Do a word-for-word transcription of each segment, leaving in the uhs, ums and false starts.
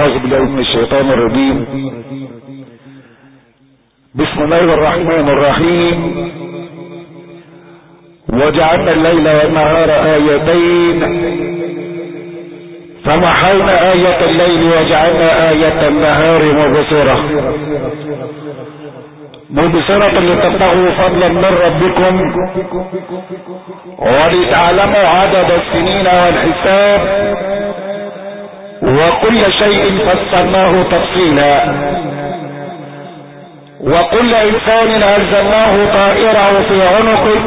أعوذ بالله من الشيطان الرجيم. بسم الله الرحمن الرحيم. وجعلنا الليل والنهار آيتين فمحونا آية الليل وجعلنا آية النهار مبصرة مبصرة لتبتغوا فضلا من ربكم ولتعلموا عدد السنين والحساب وكل شيء فصلناه تفصيلا وكل انسان الزمناه طائره في عنقه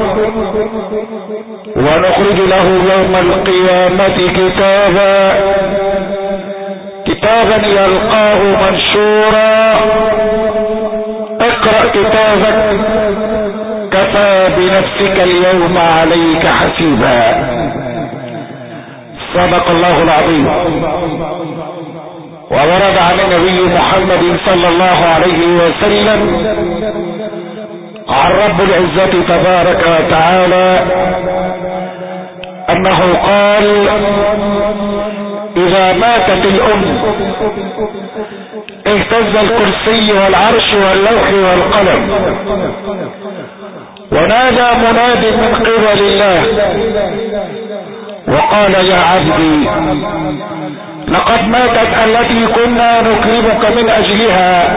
ونخرج له يوم القيامة كتابا كتابا يلقاه منشورا اقرأ كتابك كفى بنفسك اليوم عليك حسيبا. صدق الله العظيم. وورد عن النبي محمد صلى الله عليه وسلم عن رب العزة تبارك وتعالى انه قال: اذا ماتت الام اهتز الكرسي والعرش واللوح والقلم ونادى مناد من قبل الله وقال: يا عبدي لقد ماتت التي كنا نكرمك من اجلها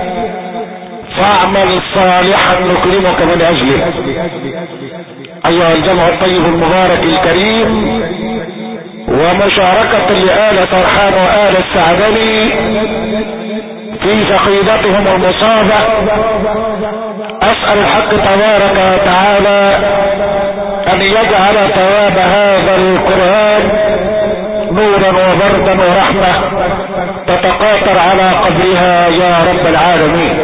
فاعمل صالحا نكرمك من اجله. ايها الجمع الطيب المبارك الكريم، ومشاركة لآل فرحان وآل السعدني في فقيدتهم المصابة، اسأل الحق تبارك وتعالى ان يجعل ثواب هذا القرآن نورا وبردا ورحمة تتقاطر على قبرها يا رب العالمين.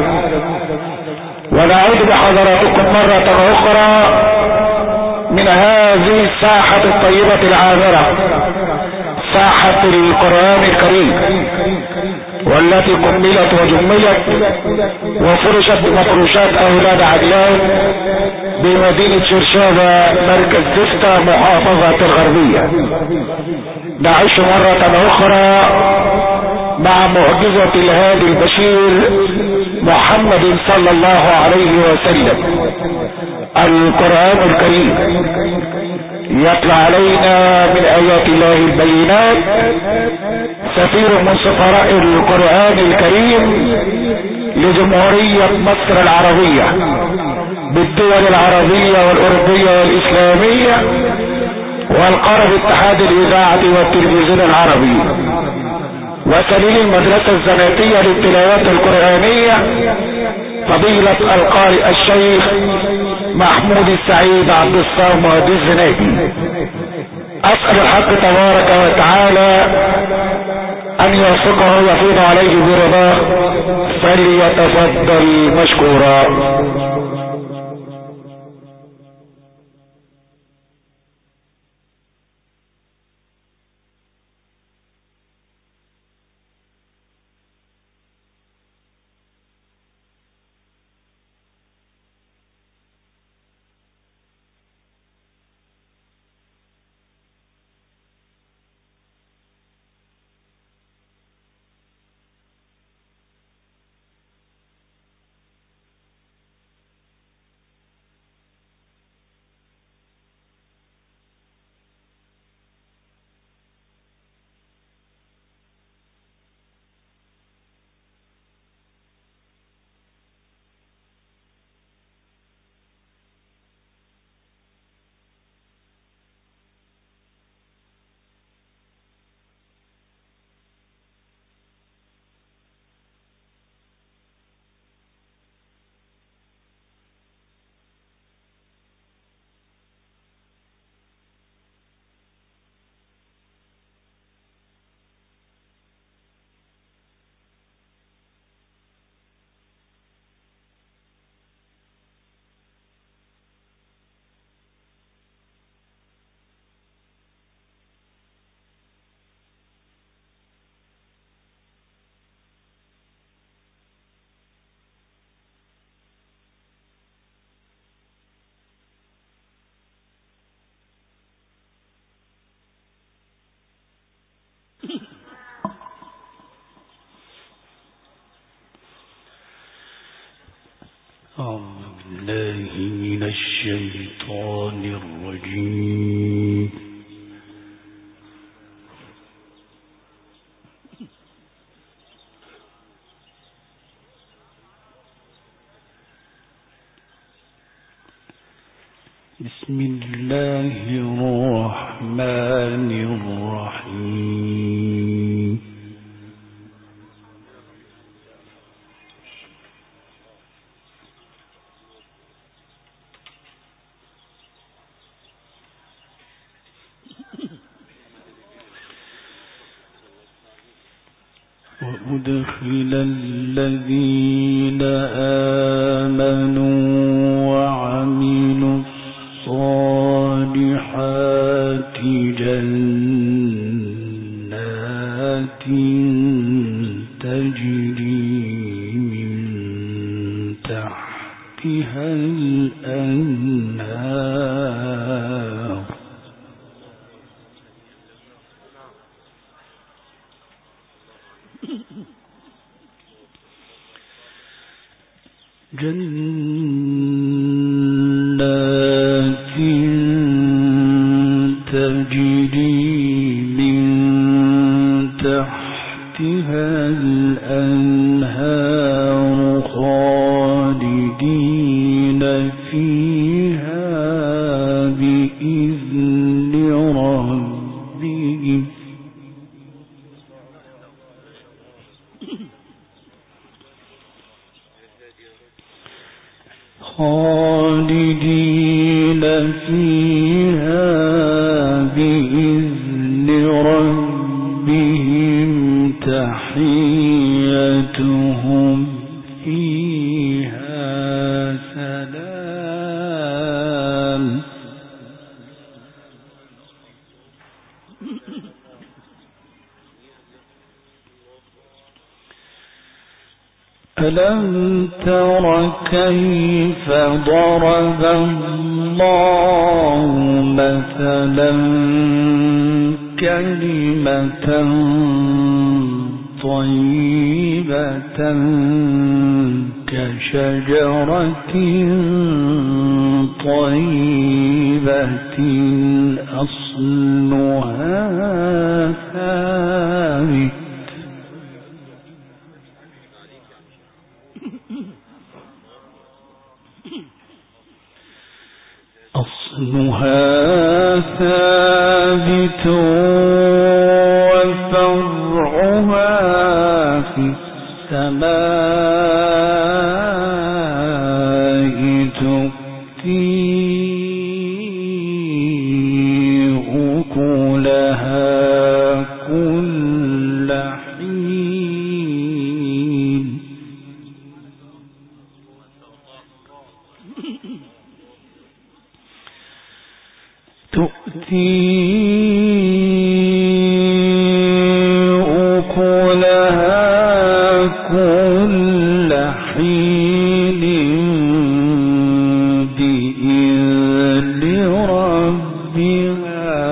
ونعود بحضراتكم مرة اخرى من هذه الساحة الطيبة العامرة، ساحة القرآن الكريم، والتي كملت وجملت وفرشت بمفروشات اولاد عدلان بمدينة شرشابة مركز دفتا محافظة الغربية. نعيش مرة اخرى مع معجزة الهادي البشير محمد صلى الله عليه وسلم. القرآن الكريم يتلى علينا من آيات الله البينات، سفير من سفراء القرآن الكريم لجمهورية مصر العربية بالدول العربية والأوروبية والإسلامية والقرب اتحاد الإذاعة والتلفزيون العربي، وسليل المدرسة الزناتية للتلاوات القرآنية فضيلة القارئ الشيخ محمود السعيد عبد الصمد الزناتي. اسأل الحق تبارك وتعالى ان يوفقه ويفيض عليه برضاه، فليتفضل مشكورا. بالله من الشيطان الرجيم. بسم الله الرحمن الرحيم. وأدخل الذين آمنوا وعملوا الصالحات جنات تجري من تحتها الأنهار جنات تجري من تحتها الأنهار خالدين فيها بإذن ربهم خالدين فيها بإذن ربهم تحيتهم فيها سلام ألم تر كيف ضرب الله مثلا كلمة طيبة كشجرة طيبة أصلها ثابت أصلها ثابت وفرعها في السماء تؤتي أكلها كل حين تؤتي أكلها كل حين بإذن ربها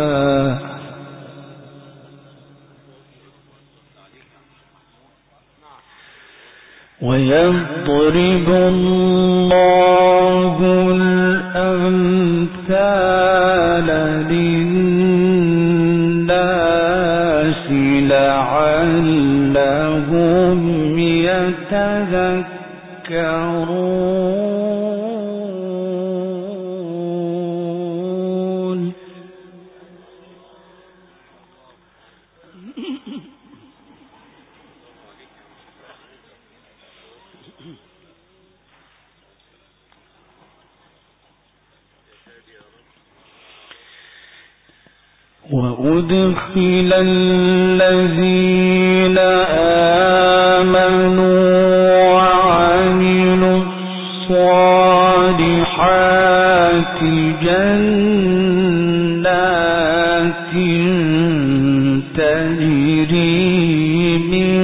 ويضرب الله الأمثال للناس لعلهم يتذكرون وأدخل الذين آمنوا وعملوا الصالحات جنات تجري من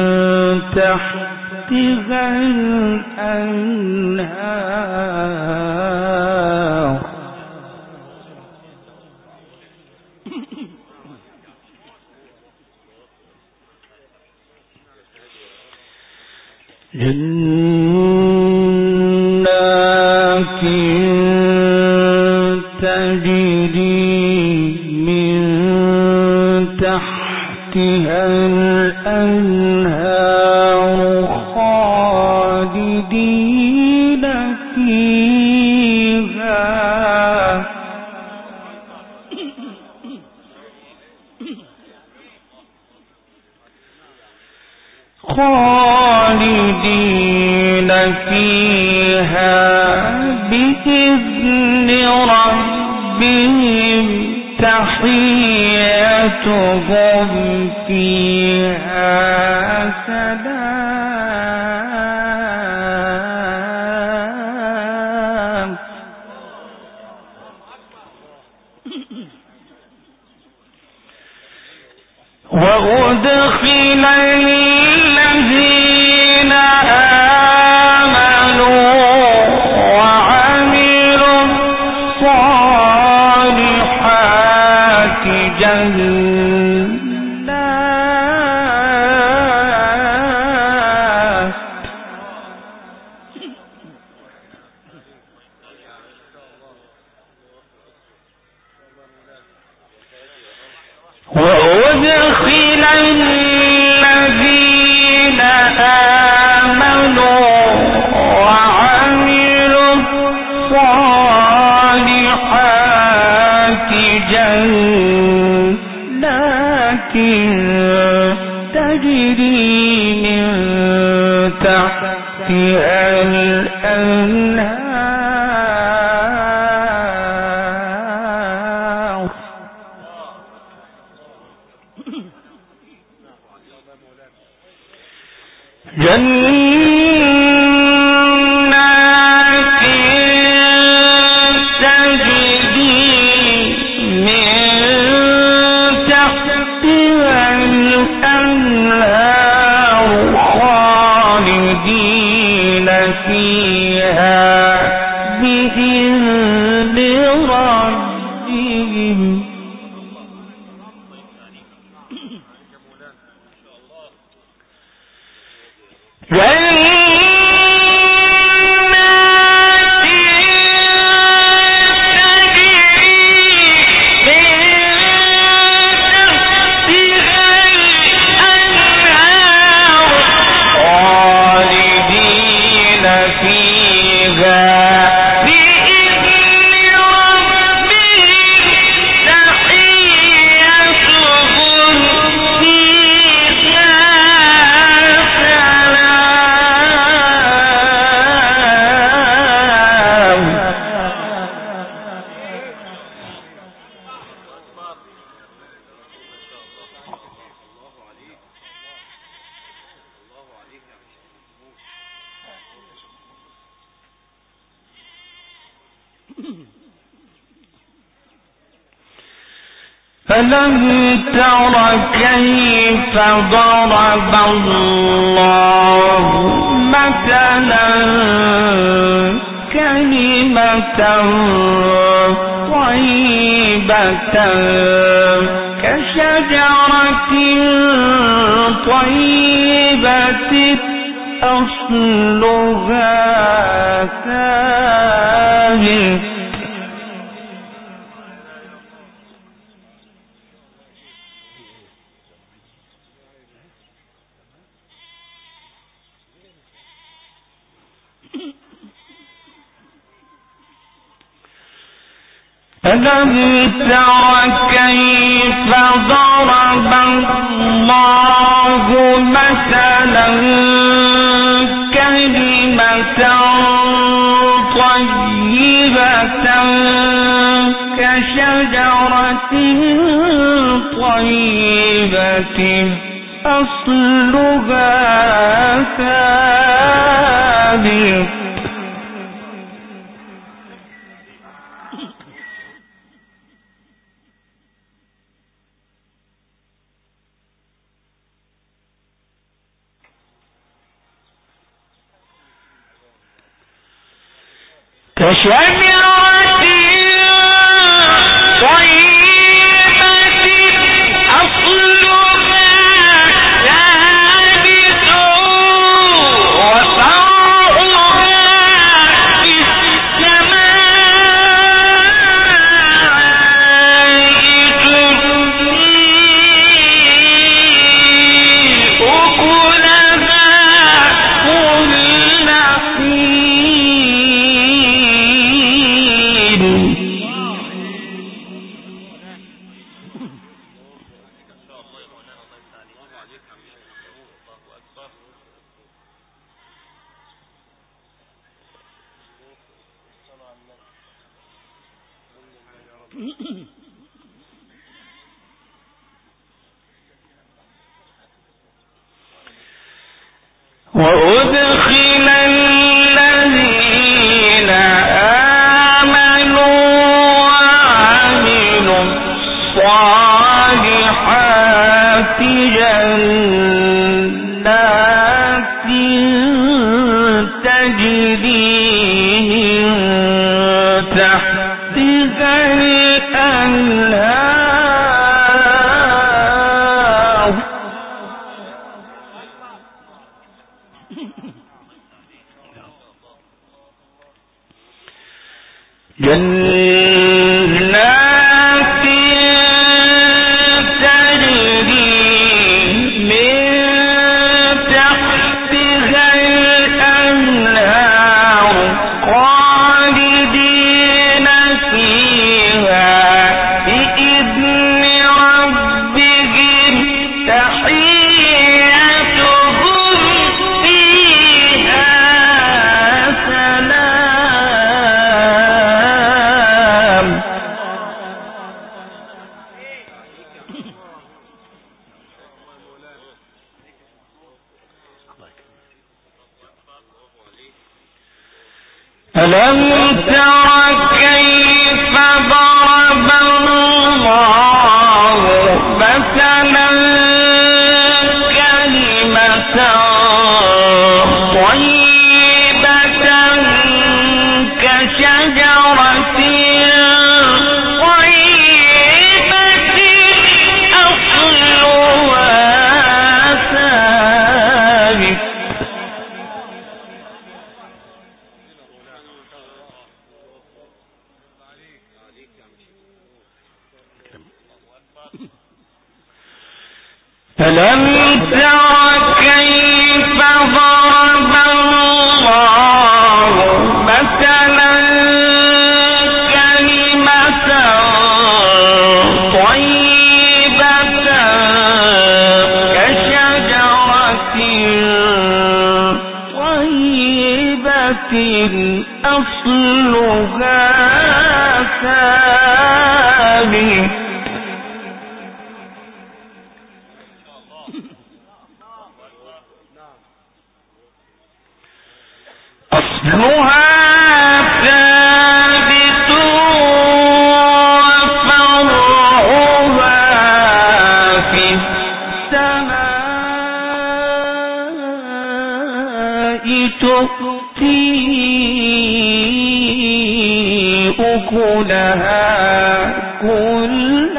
تحتها الأنهار جنات تجري من تحتها الأنهار خالدين فيها خالدين فيها بإذن ربهم تحيتهم فيها سلام. وأدخل الذين آمنوا وعملوا الصالحات جنات وأدخل الذين آمنوا وعملوا الصالحات جنات تجري من تحتها الأنهار جنات تجري من تحتها الأنهار خالدين فيها بإذن ربهم ألم تر كيف ضرب الله مثلا كلمة طيبة كشجرة طيبة أصلها ثابت ألم تر كيف ضرب الله مثلا كلمة طيبة كشجرة طيبة أصلها ثابت كشجرة طيبة أصلها ثابت وفرعها في السماء وأدخل الذين آمنوا وعملوا الصالحات جنات تجري من تحتها الأنهار جنات تجري من تحتها الأنهار خالدين فيها بإذن ربهم تحيتهم فيها سلام. ألم تر كيف ضرب الله مثلا كلمة طيبة كشجرة طيبة أصلها ثابت ألم تر كيف ضرب الله مثلا كلمة طيبة كشجرة طيبة أصلها ثابت أصلها ثابت وفرعها في السماء تؤتي أكلها كل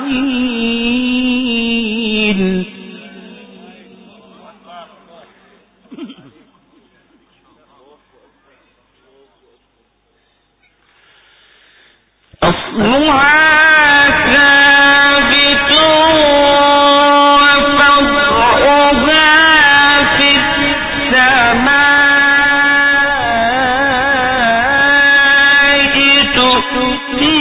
حين أصلها ثابت وفرعها في السماء تؤتي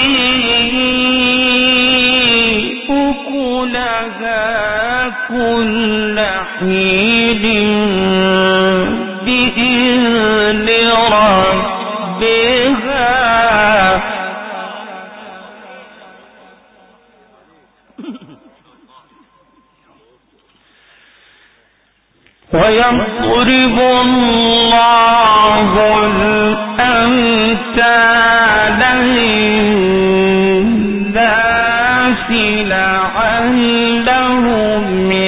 أكلها كل حين بإذن ربها ويضرب الله الأمثال للناس لعلهم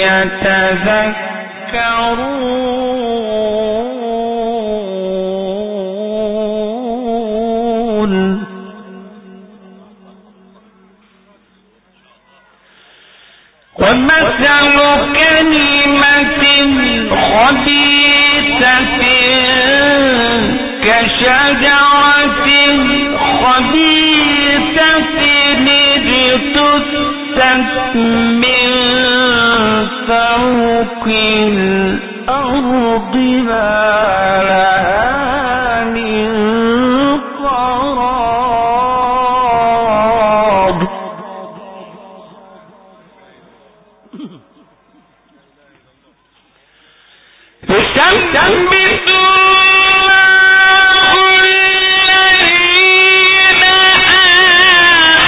يتذكرون. ومثل كلمة خبيثة كشجرة خبيثة اجتثت من فوق الأرض ما لها من قرار. يثبت الله الذين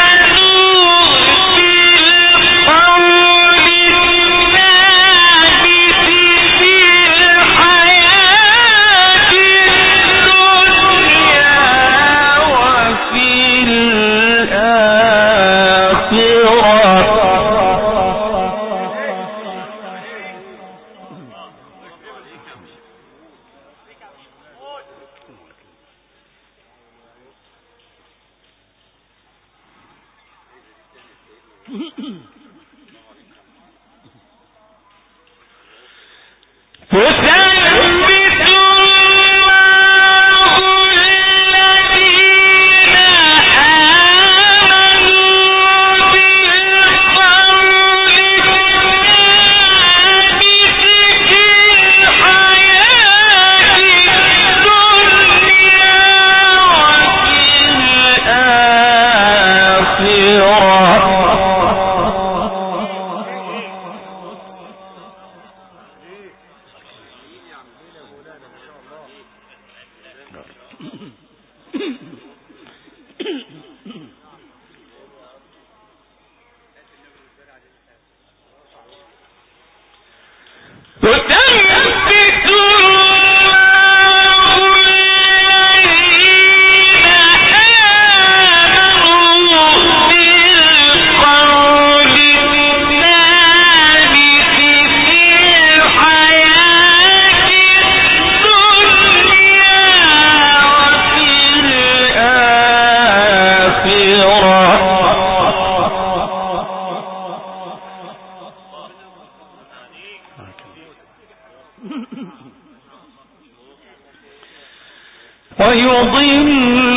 ويضل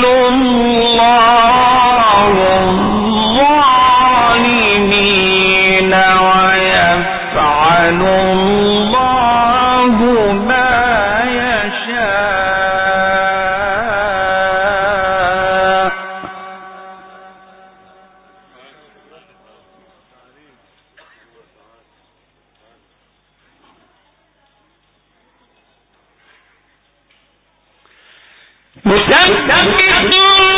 الله الظالمين ويفعل الله ما يشاء. مسبح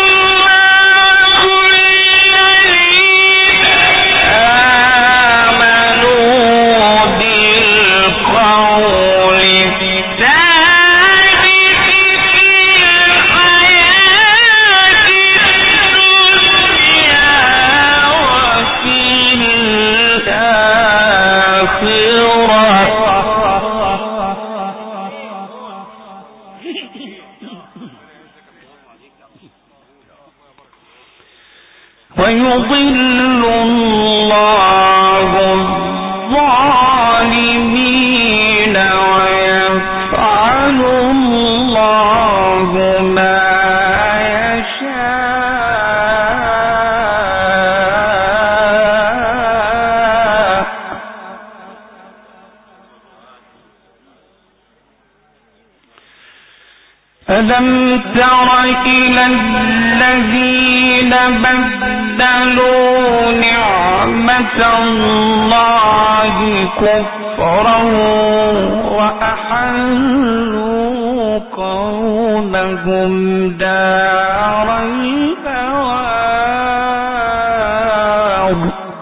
ويضل الله الظالمين ويفعل الله ما يشاء. ألم تر إلى الذين بدلوا نعمة الله كفرا وأحلوا قومهم دار البوار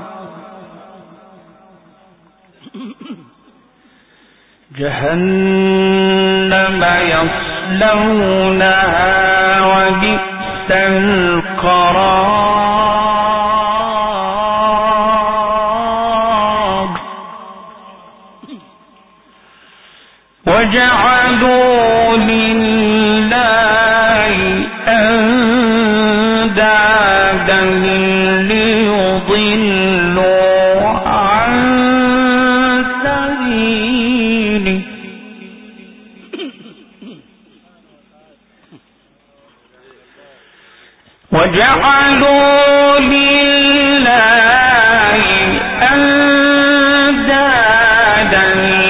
جهنم يصلونها وبئس القرار وجعلوا لله أندادا ليضلوا عن سبيله وجعلوا لله أندادا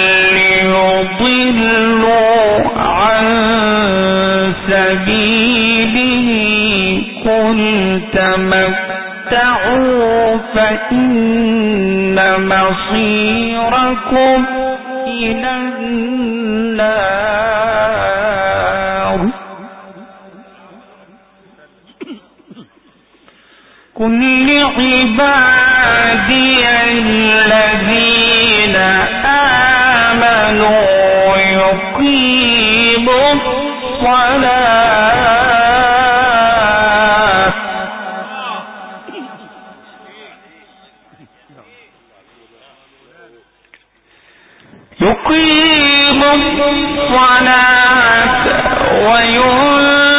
ليضلوا عن سبيله قل تمتعوا فإن مصيركم إلى النار. قل لعبادي الذين آمنوا يقيموا الصلاة يقيموا الصلاة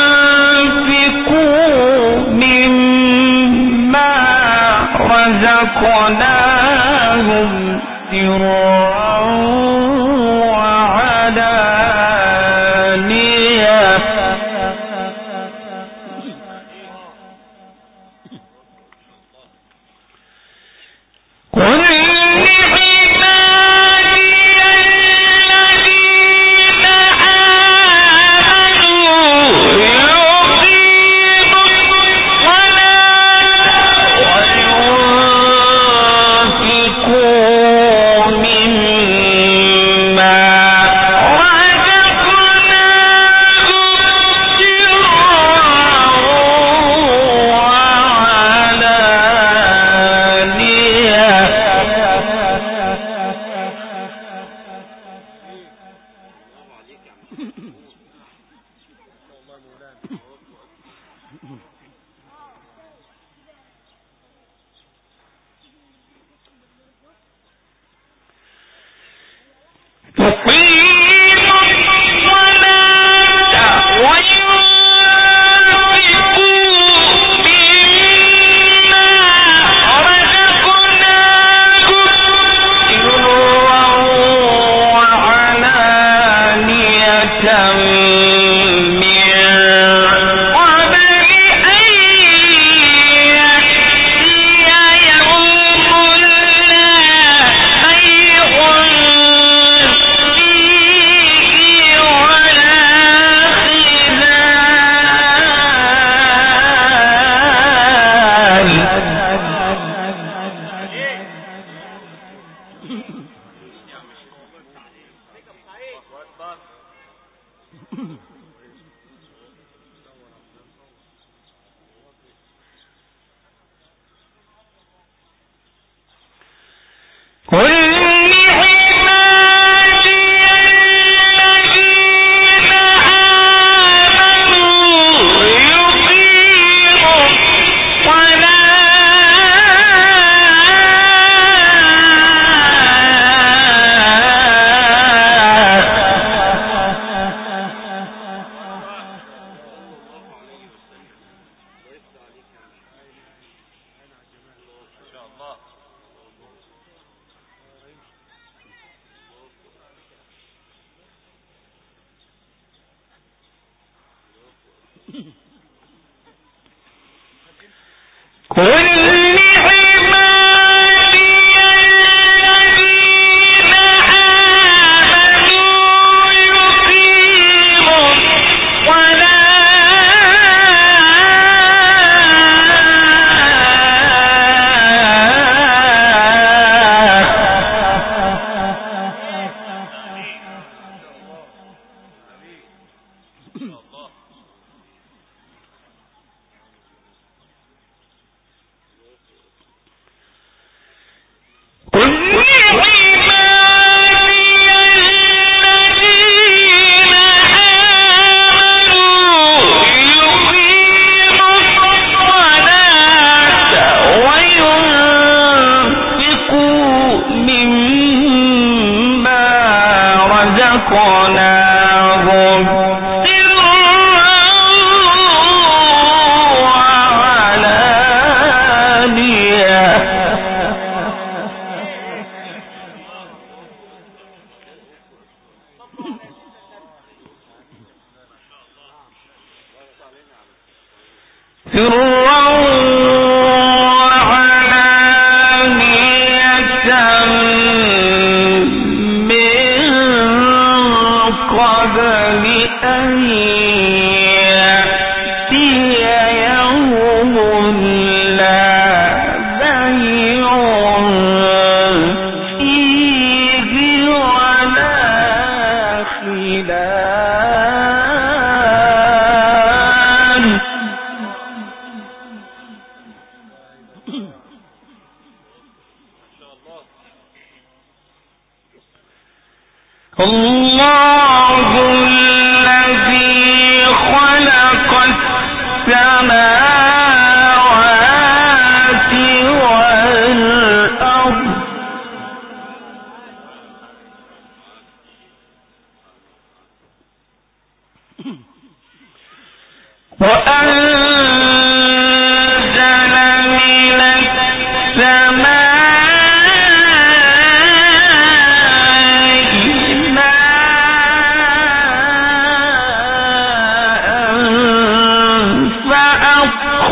وينفقوا مما رزقهم ورزقناهم سرا وعلانية قل وأنزل من السماء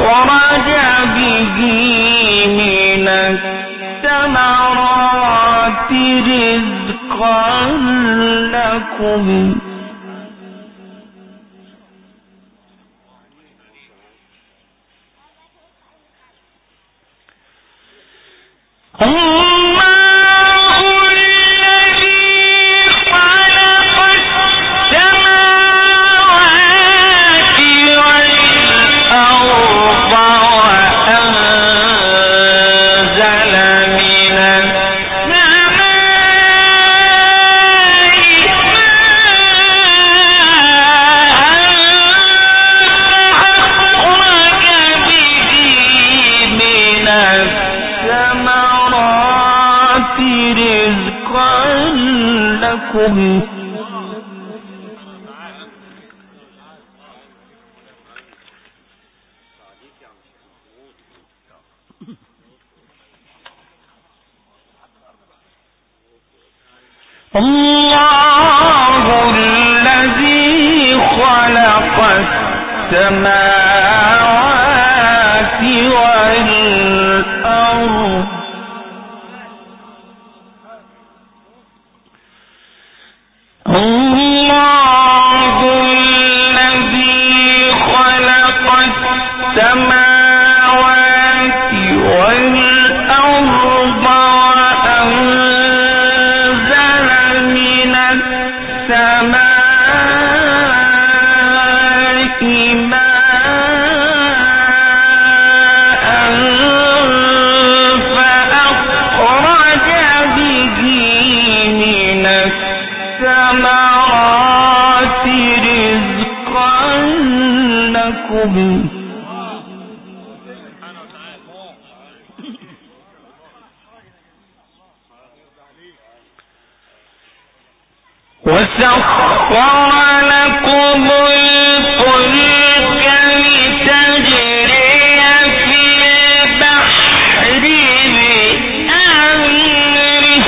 فأخرج به من الثمرات رزقا لكم لكم الله الذي خلق السماوات والأرض الله الذي خلق السماوات والأرض وأنزل من السماء ماء فأخرج به من الثمرات رزقا لكم وسخر لكم الفلك لتجري في البحر بأمره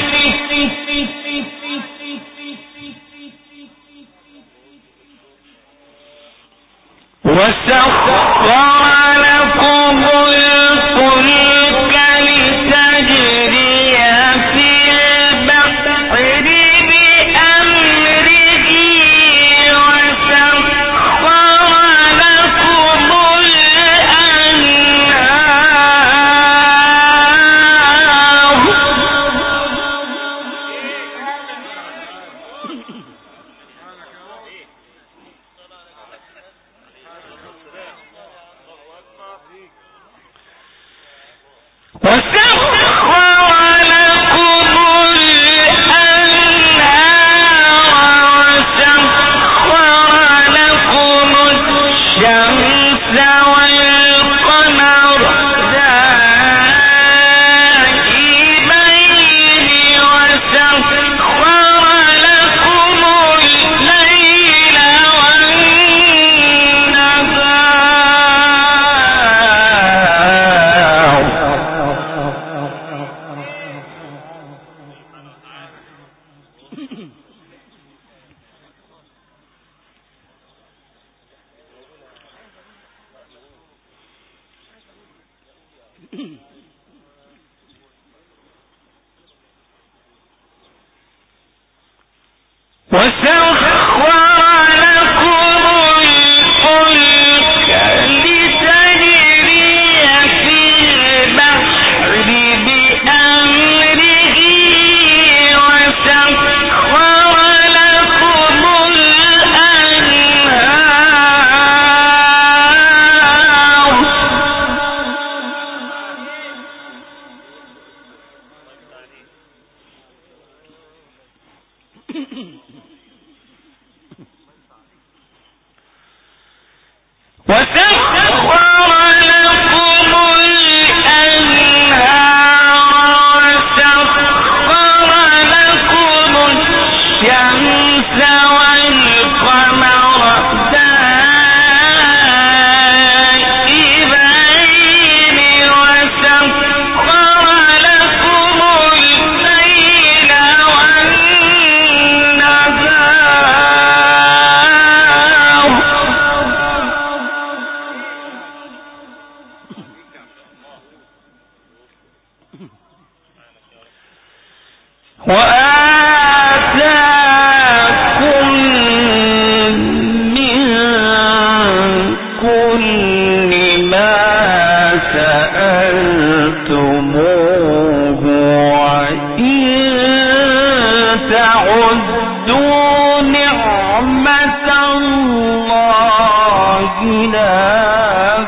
وسخر لكم الفلك لتجري في البحر بأمره وسخر لكم الأنهار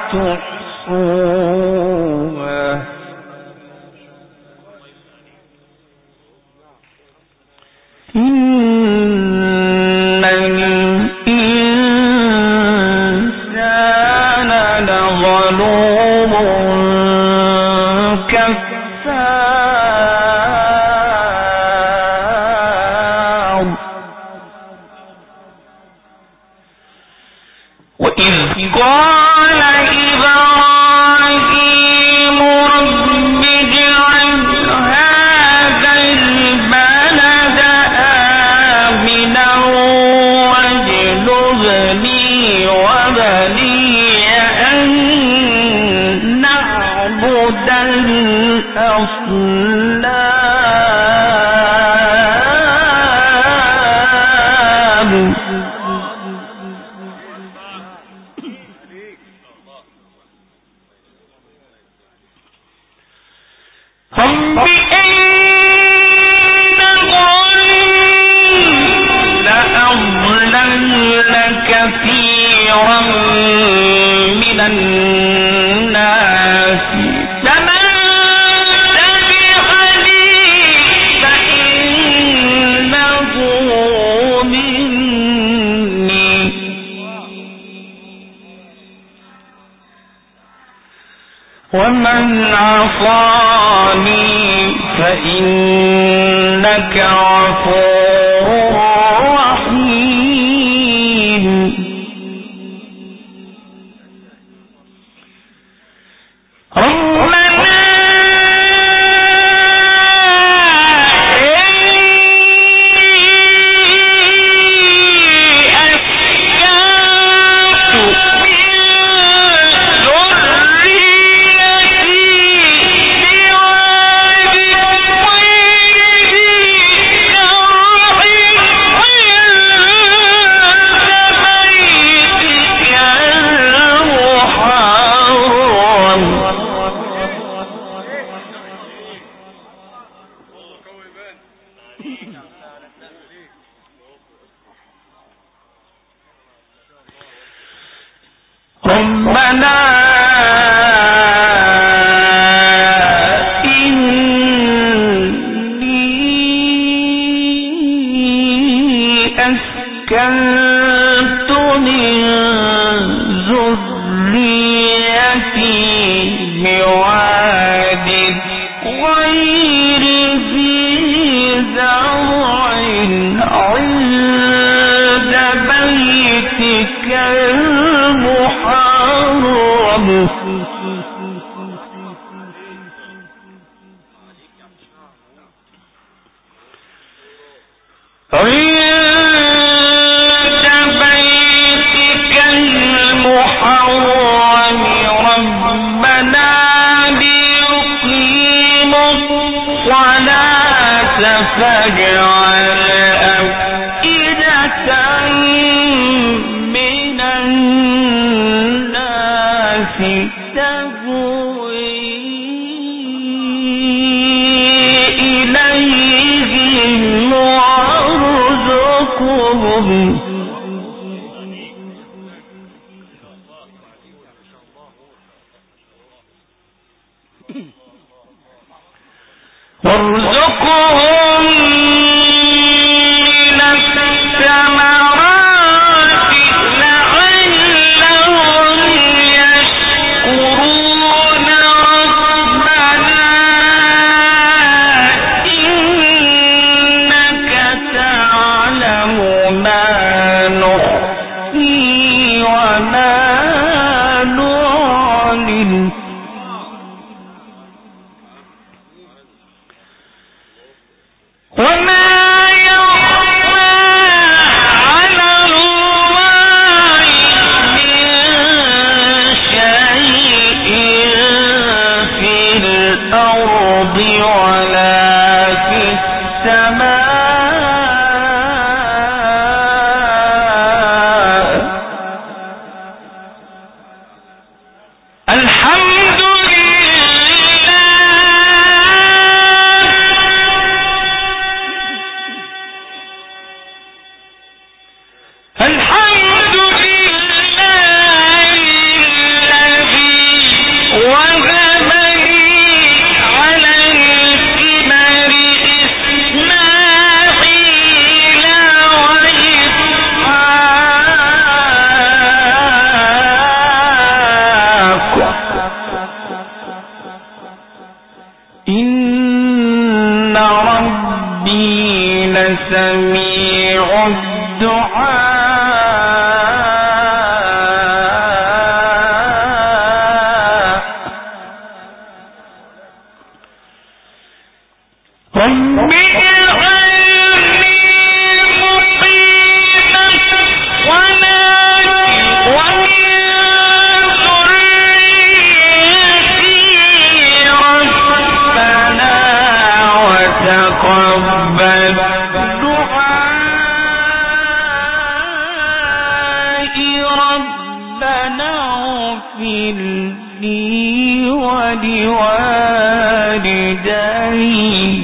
تحصوها إن الإنسان لظلوم كفار وإذ قال إبراهيم رب اجعل هذا البلد آمنا واجنبني وبني أن نعبد الأصنام رب إنهن لأضللن كثيرا من الناس فمن تبعني فإنه مني ومن عصاني فإنك غفور رحيم ربنا ربنا إني أسكنت من ذريتي بواد غير ذي زرع عند بيتك المحرم عند بيتك المحرم ربنا ليقيموا الصلاة فاجعل أفئدة من الناس تهوي إليهم وارزقهم وارزقهم من الثمرات لعلهم يشكرون ربنا إنك تعلم ما نخفي وما نعلن وما يخفى على الله من شيء في الأرض ولا في السماء اغفر لي ولوالدي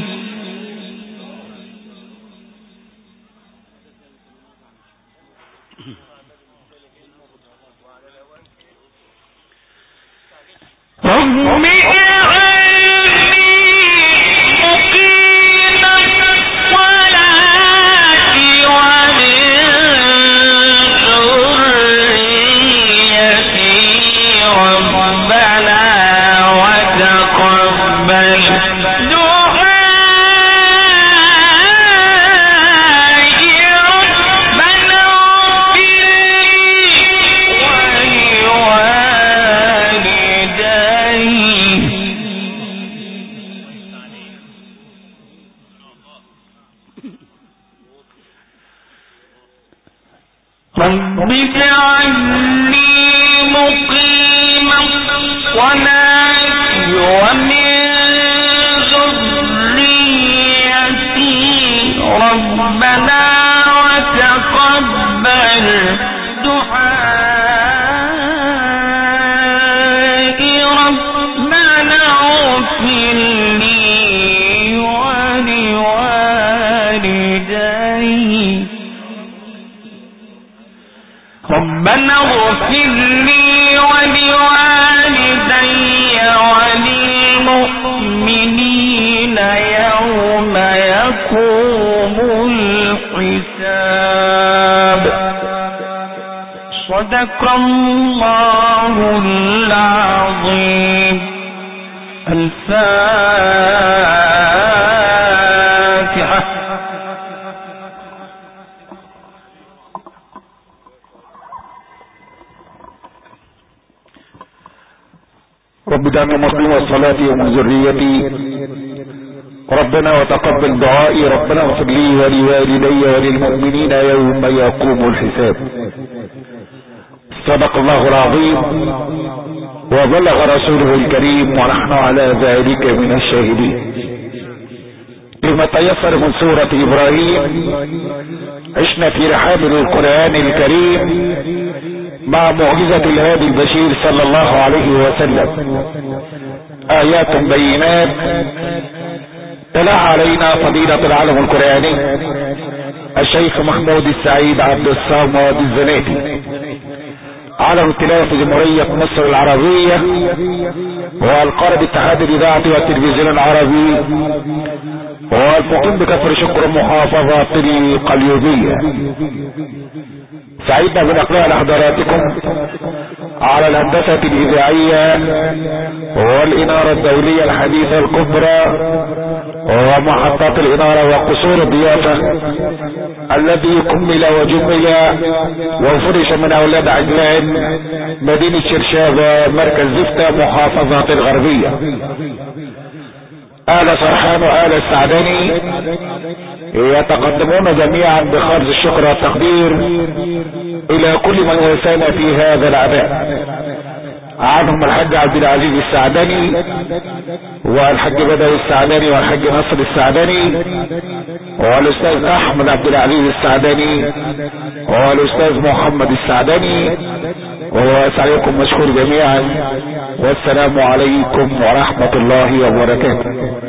رب رب اجعلني مقيم الصلاة ومن ذريتي ربنا وتقبل دعائي ربنا اغفر لي ولوالدي ربنا اغفر لي ولوالدي وللمؤمنين يوم يقوم الحساب. صدق الله العظيم. الفاتحة. رب دعنا مقيم الصلاة ومن ذريتي ربنا وتقبل دعائي ربنا اغفر لي ولوالدي وللمؤمنين يوم يقوم الحساب. صدق الله العظيم وبلغ رسوله الكريم ونحن على ذلك من الشاهدين. لما تيسر من سورة إبراهيم عشنا في رحاب القرآن الكريم مع معجزة الهادي البشير صلى الله عليه وسلم. آيات بينات تلا علينا فضيلة العالم القرآني الشيخ محمود السعيد عبد الصمد الزناتي على تلاوة جمهورية مصر العربية والقارب اتحاد الإذاعة والتلفزيون العربي والمقيم بكفر شكر محافظة القليوبية. سعيدنا بنقلها لحضراتكم على الهندسة الإذاعية والإنارة الدولية الحديثة الكبرى ومحطات الإنارة وقصور الضيافة الذي كمل وجمل وفرش من أولاد عجلان مدينة شرشابة مركز زفتة محافظة الغربية. آل سرحان وآل السعداني يتقدمون جميعا بخالص الشكر والتقدير إلى كل من وسانا في هذا الأداء. عنهم الحاج عبد العزيز السعداني والحاج بدوي السعداني والحاج نصر السعداني والاستاذ احمد عبد العزيز السعداني والاستاذ محمد السعداني وسعيكم مشكور جميعا والسلام عليكم ورحمة الله وبركاته.